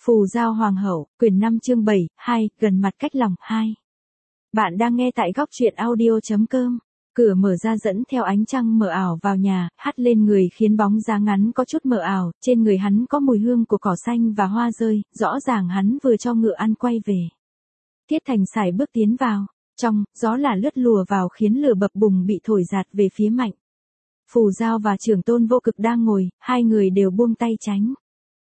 Phù Giao Hoàng hậu, quyển 5 chương 7, 2, gần mặt cách lòng, 2. Bạn đang nghe tại góc truyện audio.com. Cửa mở ra dẫn theo ánh trăng mờ ảo vào nhà, hắt lên người khiến bóng dáng ngắn có chút mờ ảo, trên người hắn có mùi hương của cỏ xanh và hoa rơi, rõ ràng hắn vừa cho ngựa ăn quay về. Thiết Thành sải bước tiến vào, trong, gió là lướt lùa vào khiến lửa bập bùng bị thổi giạt về phía Mạnh Phù Giao và Trưởng Tôn Vô Cực đang ngồi, hai người đều buông tay tránh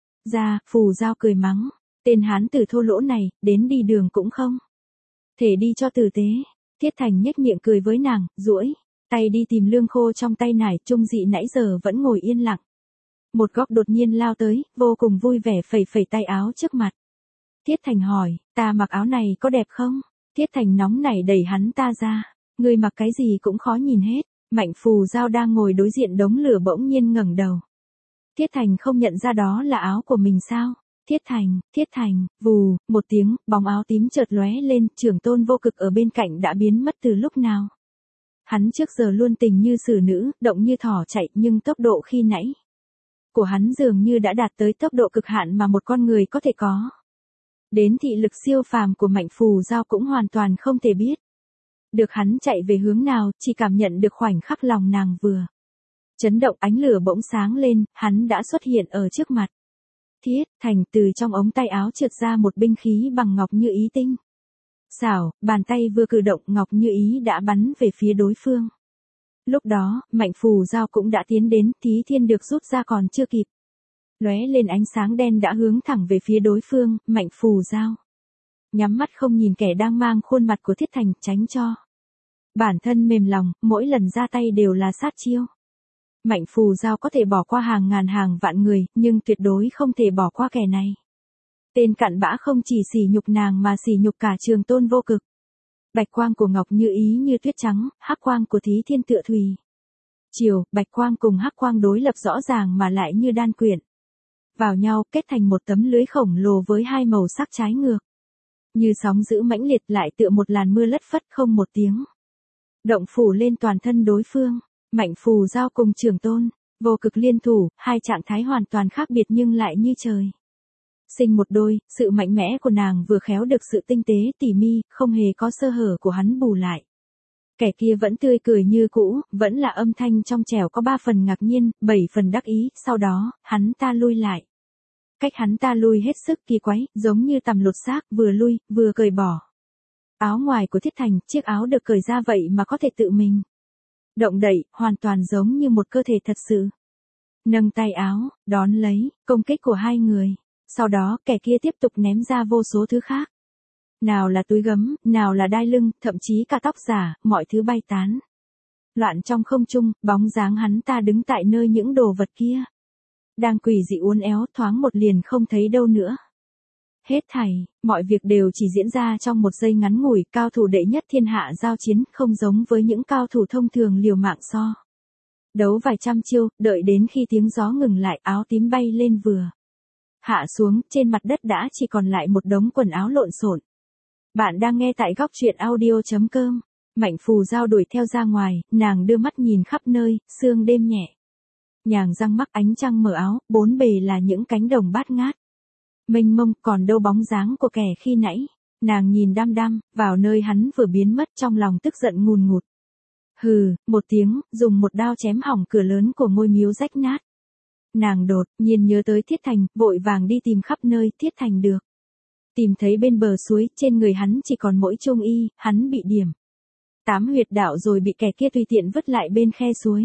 ra. Phù Giao cười mắng, tên hán tử thô lỗ này, đến đi đường cũng không thể đi cho tử tế. Thiết Thành nhếch miệng cười với nàng, duỗi tay đi tìm lương khô trong tay nải. Trung Dị nãy giờ vẫn ngồi yên lặng, một góc đột nhiên lao tới, vô cùng vui vẻ phẩy phẩy tay áo trước mặt. Thiết Thành hỏi, ta mặc áo này có đẹp không? Thiết Thành nóng nảy đẩy hắn ta ra, ngươi mặc cái gì cũng khó nhìn hết. Mạnh Phù Giao đang ngồi đối diện đống lửa bỗng nhiên ngẩng đầu. Thiết Thành không nhận ra đó là áo của mình sao? Thiết Thành, vù, một tiếng, bóng áo tím chợt lóe lên. Trưởng Tôn Vô Cực ở bên cạnh đã biến mất từ lúc nào. Hắn trước giờ luôn tình như xử nữ, động như thỏ chạy, nhưng tốc độ khi nãy của hắn dường như đã đạt tới tốc độ cực hạn mà một con người có thể có. Đến thị lực siêu phàm của Mạnh Phù Giao cũng hoàn toàn không thể biết được hắn chạy về hướng nào, chỉ cảm nhận được khoảnh khắc lòng nàng vừa chấn động. Ánh lửa bỗng sáng lên, hắn đã xuất hiện ở trước mặt Thiết Thành. Từ trong ống tay áo trượt ra một binh khí bằng ngọc như ý tinh xảo, bàn tay vừa cử động, ngọc như ý đã bắn về phía đối phương. Lúc đó, Mạnh Phù Giao cũng đã tiến đến, Thí Thiên được rút ra còn chưa kịp lóe lên ánh sáng đen đã hướng thẳng về phía đối phương. Mạnh Phù Giao nhắm mắt không nhìn kẻ đang mang khuôn mặt của Thiết Thành, tránh cho bản thân mềm lòng, mỗi lần ra tay đều là sát chiêu. Mạnh Phù Giao có thể bỏ qua hàng ngàn hàng vạn người, nhưng tuyệt đối không thể bỏ qua kẻ này. Tên cặn bã không chỉ sỉ nhục nàng mà sỉ nhục cả Trường Tôn Vô Cực. Bạch quang của ngọc như ý như tuyết trắng, hắc quang của Thí Thiên tựa thùy chiều. Bạch quang cùng hắc quang đối lập rõ ràng mà lại như đan quyện vào nhau, kết thành một tấm lưới khổng lồ với hai màu sắc trái ngược. Như sóng dữ mãnh liệt, lại tựa một làn mưa lất phất không một tiếng động phủ lên toàn thân đối phương. Mạnh Phù Giao cùng Trưởng Tôn Vô Cực liên thủ, hai trạng thái hoàn toàn khác biệt nhưng lại như trời sinh một đôi. Sự mạnh mẽ của nàng vừa khéo được sự tinh tế tỉ mi, không hề có sơ hở của hắn bù lại. Kẻ kia vẫn tươi cười như cũ, vẫn là âm thanh trong trẻo có 3 phần ngạc nhiên, 7 phần đắc ý. Sau đó, hắn ta lui lại. Cách hắn ta lui hết sức kỳ quái, giống như tằm lột xác, vừa lui, vừa cởi bỏ áo ngoài của Thiết Thành. Chiếc áo được cởi ra vậy mà có thể tự mình động đậy, hoàn toàn giống như một cơ thể thật sự. Nâng tay áo, đón lấy công kích của hai người. Sau đó, kẻ kia tiếp tục ném ra vô số thứ khác. Nào là túi gấm, nào là đai lưng, thậm chí cả tóc giả, mọi thứ bay tán loạn trong không trung. Bóng dáng hắn ta đứng tại nơi những đồ vật kia đang quỷ dị uốn éo, thoáng một liền không thấy đâu nữa. Hết thảy, mọi việc đều chỉ diễn ra trong một giây ngắn ngủi. Cao thủ đệ nhất thiên hạ giao chiến, không giống với những cao thủ thông thường liều mạng so đấu vài trăm chiêu. Đợi đến khi tiếng gió ngừng lại, áo tím bay lên vừa hạ xuống, trên mặt đất đã chỉ còn lại một đống quần áo lộn xộn. Bạn đang nghe tại góc truyện audio.com. Mạnh Phù Giao đuổi theo ra ngoài, nàng đưa mắt nhìn khắp nơi, sương đêm nhẹ nhàng răng mắc, ánh trăng mở áo, bốn bề là những cánh đồng bát ngát mênh mông, còn đâu bóng dáng của kẻ khi nãy. Nàng nhìn đăm đăm vào nơi hắn vừa biến mất, trong lòng tức giận ngùn ngụt. Hừ, một tiếng, dùng một đao chém hỏng cửa lớn của ngôi miếu rách nát. Nàng đột nhiên nhớ tới Thiết Thành, vội vàng đi tìm khắp nơi. Thiết Thành được tìm thấy bên bờ suối, trên người hắn chỉ còn mỗi trung y, hắn bị điểm 8 huyệt đạo rồi bị kẻ kia tùy tiện vứt lại bên khe suối.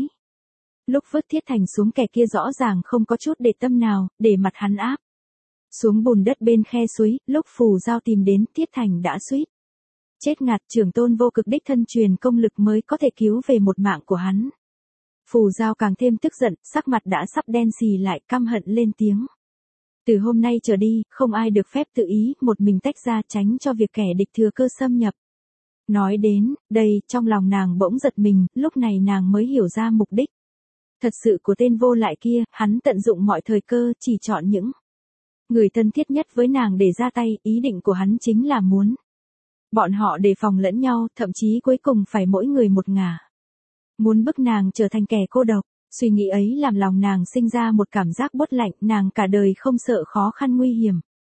Lúc vứt Thiết Thành xuống, kẻ kia rõ ràng không có chút để tâm nào, để mặt hắn áp xuống bùn đất bên khe suối. Lúc Phù Giao tìm đến, Thiết Thành đã suýt chết ngạt. Trưởng Tôn Vô Cực đích thân truyền công lực mới có thể cứu về một mạng của hắn. Phù Giao càng thêm tức giận, sắc mặt đã sắp đen xì lại, căm hận lên tiếng. Từ hôm nay trở đi, không ai được phép tự ý một mình tách ra, tránh cho việc kẻ địch thừa cơ xâm nhập. Nói đến đây, trong lòng nàng bỗng giật mình, lúc này nàng mới hiểu ra mục đích thật sự của tên vô lại kia. Hắn tận dụng mọi thời cơ, chỉ chọn những người thân thiết nhất với nàng để ra tay. Ý định của hắn chính là muốn bọn họ đề phòng lẫn nhau, thậm chí cuối cùng phải mỗi người một ngả. Muốn bức nàng trở thành kẻ cô độc. Suy nghĩ ấy làm lòng nàng sinh ra một cảm giác buốt lạnh. Nàng cả đời không sợ khó khăn nguy hiểm,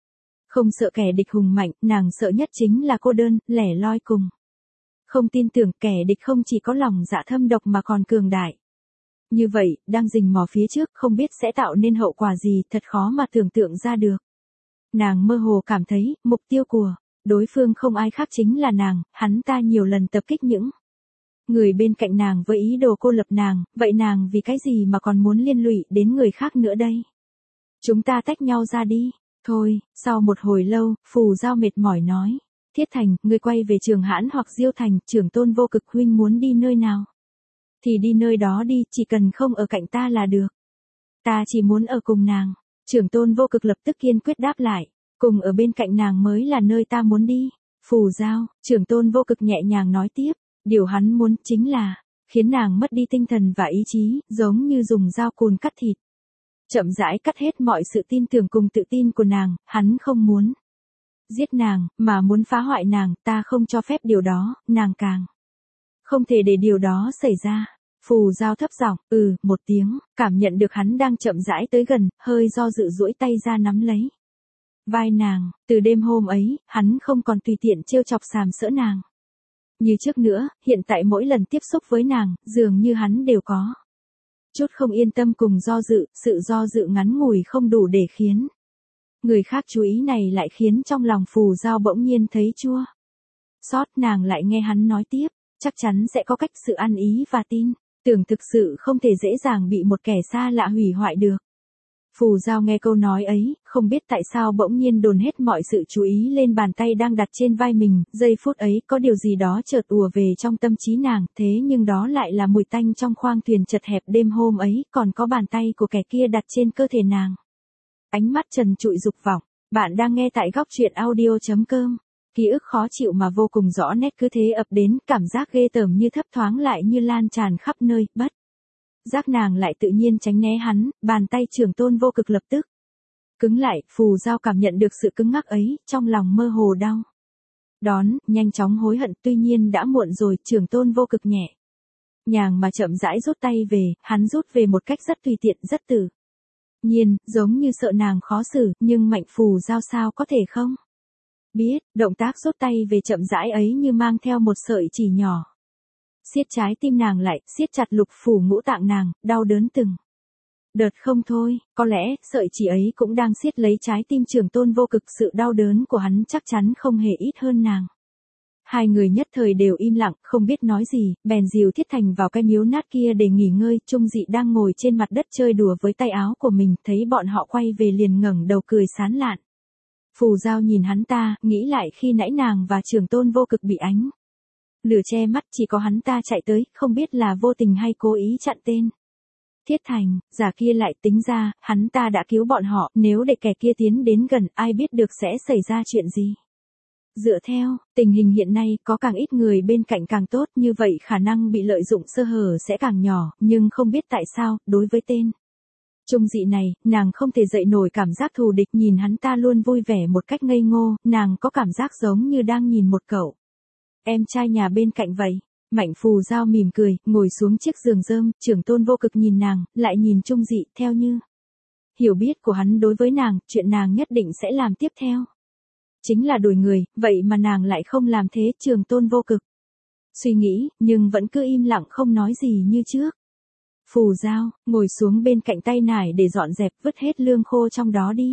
Không sợ kẻ địch hùng mạnh, nàng sợ nhất chính là cô đơn, lẻ loi cùng. Không tin tưởng kẻ địch không chỉ có lòng dạ thâm độc mà còn cường đại. Như vậy, đang rình mò phía trước không biết sẽ tạo nên hậu quả gì, thật khó mà tưởng tượng ra được. Nàng mơ hồ cảm thấy, mục tiêu của đối phương không ai khác chính là nàng, hắn ta nhiều lần tập kích những người bên cạnh nàng với ý đồ cô lập nàng, vậy nàng vì cái gì mà còn muốn liên lụy đến người khác nữa đây? Chúng ta tách nhau ra đi. Thôi, sau một hồi lâu, Phù Giao mệt mỏi nói. Thiết Thành, ngươi quay về Trường Hãn hoặc Diêu Thành, Trưởng Tôn Vô Cực huynh muốn đi nơi nào? Thì đi nơi đó đi, chỉ cần không ở cạnh ta là được. Ta chỉ muốn ở cùng nàng. Trưởng Tôn Vô Cực lập tức kiên quyết đáp lại. Cùng ở bên cạnh nàng mới là nơi ta muốn đi. Phù Giao, Trưởng Tôn Vô Cực nhẹ nhàng nói tiếp. Điều hắn muốn chính là khiến nàng mất đi tinh thần và ý chí, giống như dùng dao cùn cắt thịt. Chậm rãi cắt hết mọi sự tin tưởng cùng tự tin của nàng, hắn không muốn giết nàng, mà muốn phá hoại nàng, ta không cho phép điều đó, nàng càng không thể để điều đó xảy ra. Phù Giao thấp giọng, một tiếng, cảm nhận được hắn đang chậm rãi tới gần, hơi do dự duỗi tay ra nắm lấy vai nàng. Từ đêm hôm ấy, hắn không còn tùy tiện trêu chọc sàm sỡ nàng như trước nữa, hiện tại mỗi lần tiếp xúc với nàng, dường như hắn đều có chút không yên tâm cùng do dự, sự do dự ngắn ngủi không đủ để khiến người khác chú ý này lại khiến trong lòng Phù Giao bỗng nhiên thấy chua xót. Nàng lại nghe hắn nói tiếp, chắc chắn sẽ có cách sự ăn ý và tin tưởng thực sự không thể dễ dàng bị một kẻ xa lạ hủy hoại được. Phù Giao nghe câu nói ấy, không biết tại sao bỗng nhiên dồn hết mọi sự chú ý lên bàn tay đang đặt trên vai mình, giây phút ấy có điều gì đó chợt ùa về trong tâm trí nàng, thế nhưng đó lại là mùi tanh trong khoang thuyền chật hẹp đêm hôm ấy, còn có bàn tay của kẻ kia đặt trên cơ thể nàng. Ánh mắt trần trụi dục vọng, bạn đang nghe tại góc truyện audio.com. Ký ức khó chịu mà vô cùng rõ nét cứ thế ập đến, cảm giác ghê tởm như thấp thoáng lại như lan tràn khắp nơi, bất giác nàng lại tự nhiên tránh né hắn, bàn tay Trưởng Tôn Vô Cực lập tức cứng lại. Phù Giao cảm nhận được sự cứng ngắc ấy, trong lòng mơ hồ đau đón, nhanh chóng hối hận, tuy nhiên đã muộn rồi. Trưởng Tôn Vô Cực nhẹ nhàng mà chậm rãi rút tay về, hắn rút về một cách rất tùy tiện, rất tự nhiên, giống như sợ nàng khó xử, nhưng mạnh Phù Giao sao có thể không biết, động tác rút tay về chậm rãi ấy như mang theo một sợi chỉ nhỏ siết trái tim nàng lại, siết chặt lục phủ ngũ tạng nàng, đau đớn từng đợt không thôi. Có lẽ sợi chỉ ấy cũng đang siết lấy trái tim Trưởng Tôn Vô Cực, sự đau đớn của hắn chắc chắn không hề ít hơn nàng. Hai người nhất thời đều im lặng, không biết nói gì, bèn dìu Thiết Thành vào cái miếu nát kia để nghỉ ngơi. Trung Dị đang ngồi trên mặt đất chơi đùa với tay áo của mình, thấy bọn họ quay về liền ngẩng đầu cười sán lạn. Phù Giao nhìn hắn ta, nghĩ lại khi nãy nàng và Trưởng Tôn Vô Cực bị ánh lửa che mắt, chỉ có hắn ta chạy tới, không biết là vô tình hay cố ý chặn tên Thiết Thành, giả kia lại tính ra, hắn ta đã cứu bọn họ, nếu để kẻ kia tiến đến gần, ai biết được sẽ xảy ra chuyện gì. Dựa theo tình hình hiện nay, có càng ít người bên cạnh càng tốt, như vậy khả năng bị lợi dụng sơ hở sẽ càng nhỏ, nhưng không biết tại sao, đối với tên Trung Dị này, nàng không thể dậy nổi cảm giác thù địch. Nhìn hắn ta luôn vui vẻ một cách ngây ngô, nàng có cảm giác giống như đang nhìn một cậu em trai nhà bên cạnh vậy. Mạnh Phù Giao mỉm cười, ngồi xuống chiếc giường rơm. Trưởng Tôn Vô Cực nhìn nàng, lại nhìn Trung Dị, theo như hiểu biết của hắn đối với nàng, chuyện nàng nhất định sẽ làm tiếp theo chính là đuổi người, vậy mà nàng lại không làm thế. Trưởng Tôn Vô Cực suy nghĩ, nhưng vẫn cứ im lặng không nói gì như trước. Phù Giao ngồi xuống bên cạnh tay nải để dọn dẹp, vứt hết lương khô trong đó đi.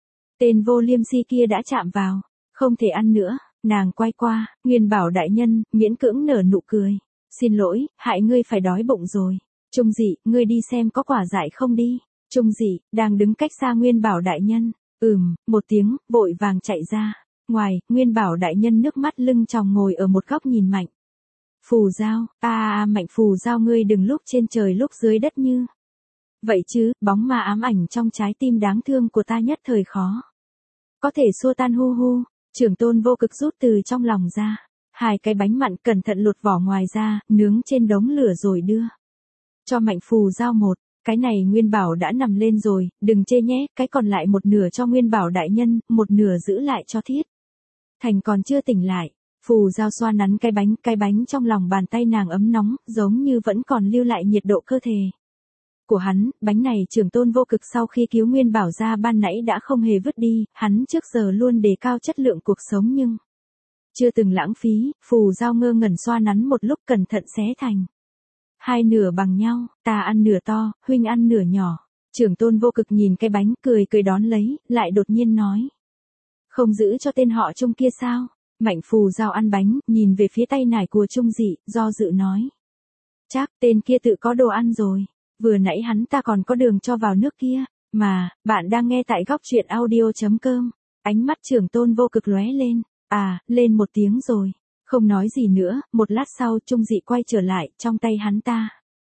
Tên vô liêm si kia đã chạm vào, không thể ăn nữa. Nàng quay qua, Nguyên Bảo đại nhân, miễn cưỡng nở nụ cười. Xin lỗi, hại ngươi phải đói bụng rồi. Trung Dị, ngươi đi xem có quả dại không đi. Trung Dị, đang đứng cách xa Nguyên Bảo đại nhân. Một tiếng, vội vàng chạy ra. Ngoài, Nguyên Bảo đại nhân nước mắt lưng tròng ngồi ở một góc nhìn Mạnh Phù Giao. Mạnh Phù Giao, ngươi đừng lúc trên trời lúc dưới đất như vậy chứ, bóng ma ám ảnh trong trái tim đáng thương của ta nhất thời khó có thể xua tan. Hu. Trưởng Tôn Vô Cực rút từ trong lòng ra hai cái bánh mặn, cẩn thận lột vỏ ngoài ra, nướng trên đống lửa rồi đưa cho Mạnh Phù Giao một. Cái này Nguyên Bảo đã nằm lên rồi, đừng chê nhé, cái còn lại một nửa cho Nguyên Bảo đại nhân, một nửa giữ lại cho Thiết Thành còn chưa tỉnh lại. Phù Giao xoa nắn cái bánh trong lòng bàn tay nàng ấm nóng, giống như vẫn còn lưu lại nhiệt độ cơ thể của hắn, bánh này Trưởng Tôn Vô Cực sau khi cứu Nguyên Bảo ra ban nãy đã không hề vứt đi, hắn trước giờ luôn đề cao chất lượng cuộc sống nhưng chưa từng lãng phí. Phù Giao ngơ ngẩn xoa nắn một lúc cẩn thận xé thành hai nửa bằng nhau, ta ăn nửa to, huynh ăn nửa nhỏ. Trưởng Tôn Vô Cực nhìn cái bánh cười cười đón lấy, lại đột nhiên nói. Không giữ cho tên họ Trung kia sao? Mạnh Phù Giao ăn bánh, nhìn về phía tay nải của Trung Dị, do dự nói. Chắc tên kia tự có đồ ăn rồi, vừa nãy hắn ta còn có đường cho vào nước kia, mà, bạn đang nghe tại góc truyện audio.com. Ánh mắt Trưởng Tôn Vô Cực lóe lên, lên một tiếng rồi. Không nói gì nữa, một lát sau Trung Dị quay trở lại, trong tay hắn ta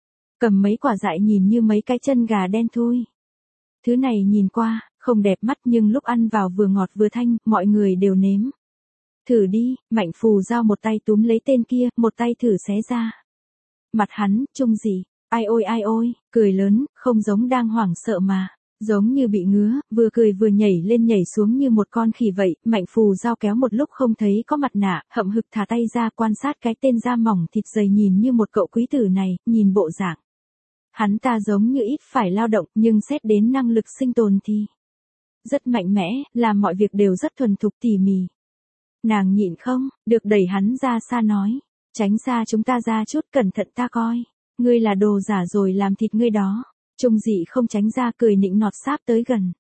cầm mấy quả dại nhìn như mấy cái chân gà đen thui. Thứ này nhìn qua, không đẹp mắt nhưng lúc ăn vào vừa ngọt vừa thanh, mọi người đều nếm. Thử đi, Mạnh Phù Giao một tay túm lấy tên kia, một tay thử xé ra. Mặt hắn, Trung Dị, ai ôi, cười lớn, không giống đang hoảng sợ mà, giống như bị ngứa, vừa cười vừa nhảy lên nhảy xuống như một con khỉ vậy. Mạnh Phù Giao kéo một lúc không thấy có mặt nạ, hậm hực thả tay ra quan sát cái tên da mỏng thịt dày nhìn như một cậu quý tử này, nhìn bộ dạng. Hắn ta giống như ít phải lao động, nhưng xét đến năng lực sinh tồn thì rất mạnh mẽ, làm mọi việc đều rất thuần thục tỉ mỉ. Nàng nhịn không được đẩy hắn ra xa nói, tránh xa chúng ta ra chút, cẩn thận ta coi, ngươi là đồ giả rồi làm thịt ngươi đó. Trung Dị không tránh ra, cười nịnh nọt sáp tới gần.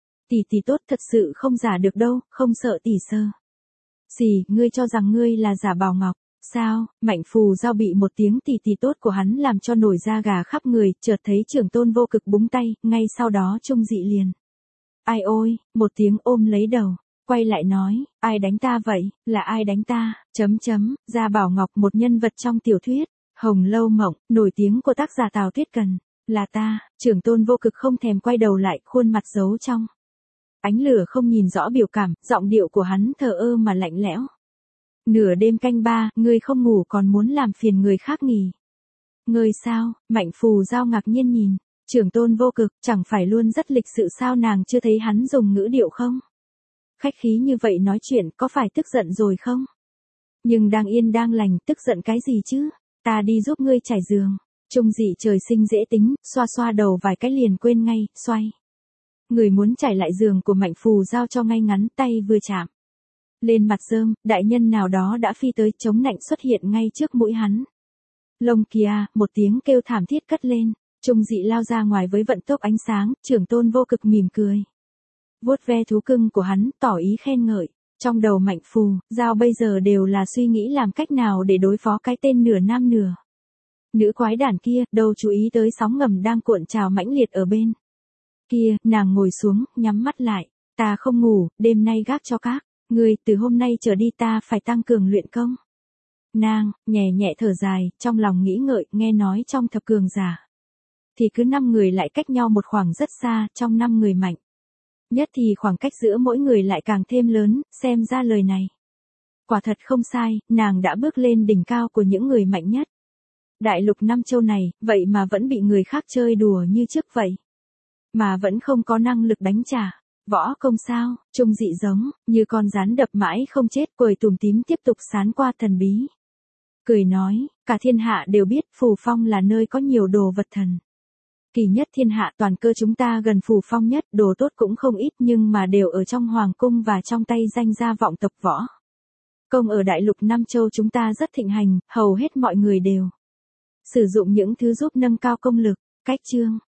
Tỷ tốt, thật sự không giả được đâu, không sợ tỷ sơ. Gì, ngươi cho rằng ngươi là giả Bảo Ngọc, sao? Mạnh Phù Giao bị một tiếng tỷ tốt của hắn làm cho nổi da gà khắp người, chợt thấy Trưởng Tôn Vô Cực búng tay, ngay sau đó Trung Dị liền. Ai ôi, một tiếng ôm lấy đầu, quay lại nói, ai đánh ta vậy, là ai đánh ta, Gia Bảo Ngọc, một nhân vật trong tiểu thuyết Hồng Lâu Mộng, nổi tiếng của tác giả Tào Tuyết Cần, là ta. Trưởng Tôn Vô Cực không thèm quay đầu lại, khuôn mặt giấu trong ánh lửa không nhìn rõ biểu cảm, giọng điệu của hắn thờ ơ mà lạnh lẽo. Nửa đêm canh 3, ngươi không ngủ còn muốn làm phiền người khác nghỉ. Ngươi sao? Mạnh Phù Giao ngạc nhiên nhìn Trưởng Tôn Vô Cực, chẳng phải luôn rất lịch sự sao, nàng chưa thấy hắn dùng ngữ điệu không? Khách khí như vậy nói chuyện, có phải tức giận rồi không? Nhưng đang yên đang lành, tức giận cái gì chứ? Ta đi giúp ngươi trải giường. Trung Dị trời sinh dễ tính, xoa xoa đầu vài cái liền quên ngay, xoay. Người muốn trải lại giường của Mạnh Phù Giao cho ngay ngắn, tay vừa chạm lên mặt rơm, đại nhân nào đó đã phi tới, chống nạnh xuất hiện ngay trước mũi hắn. Lông kìa, một tiếng kêu thảm thiết cất lên. Trung Dị lao ra ngoài với vận tốc ánh sáng, Trưởng Tôn Vô Cực mỉm cười. Vuốt ve thú cưng của hắn, tỏ ý khen ngợi. Trong đầu Mạnh Phù Giao bây giờ đều là suy nghĩ làm cách nào để đối phó cái tên nửa nam nửa nữ quái đản kia, đâu chú ý tới sóng ngầm đang cuộn trào mãnh liệt ở bên kia. Nàng ngồi xuống, nhắm mắt lại. Ta không ngủ, đêm nay gác cho các ngươi, từ hôm nay trở đi ta phải tăng cường luyện công. Nàng nhẹ nhẹ thở dài, trong lòng nghĩ ngợi, nghe nói trong thập cường giả thì cứ 5 người lại cách nhau một khoảng rất xa, trong 5 người mạnh nhất thì khoảng cách giữa mỗi người lại càng thêm lớn, xem ra lời này quả thật không sai, nàng đã bước lên đỉnh cao của những người mạnh nhất. Đại lục Nam Châu này, vậy mà vẫn bị người khác chơi đùa như trước vậy. Mà vẫn không có năng lực đánh trả. Võ công sao? Trung Dị giống như con rắn đập mãi không chết, cười tủm tím tiếp tục sán qua thần bí. Cười nói, cả thiên hạ đều biết Phù Phong là nơi có nhiều đồ vật thần kỳ nhất thiên hạ, toàn cơ chúng ta gần Phù Phong nhất, đồ tốt cũng không ít nhưng mà đều ở trong hoàng cung và trong tay danh gia vọng tộc võ công ở đại lục Nam Châu chúng ta rất thịnh hành, hầu hết mọi người đều sử dụng những thứ giúp nâng cao công lực. Cách chương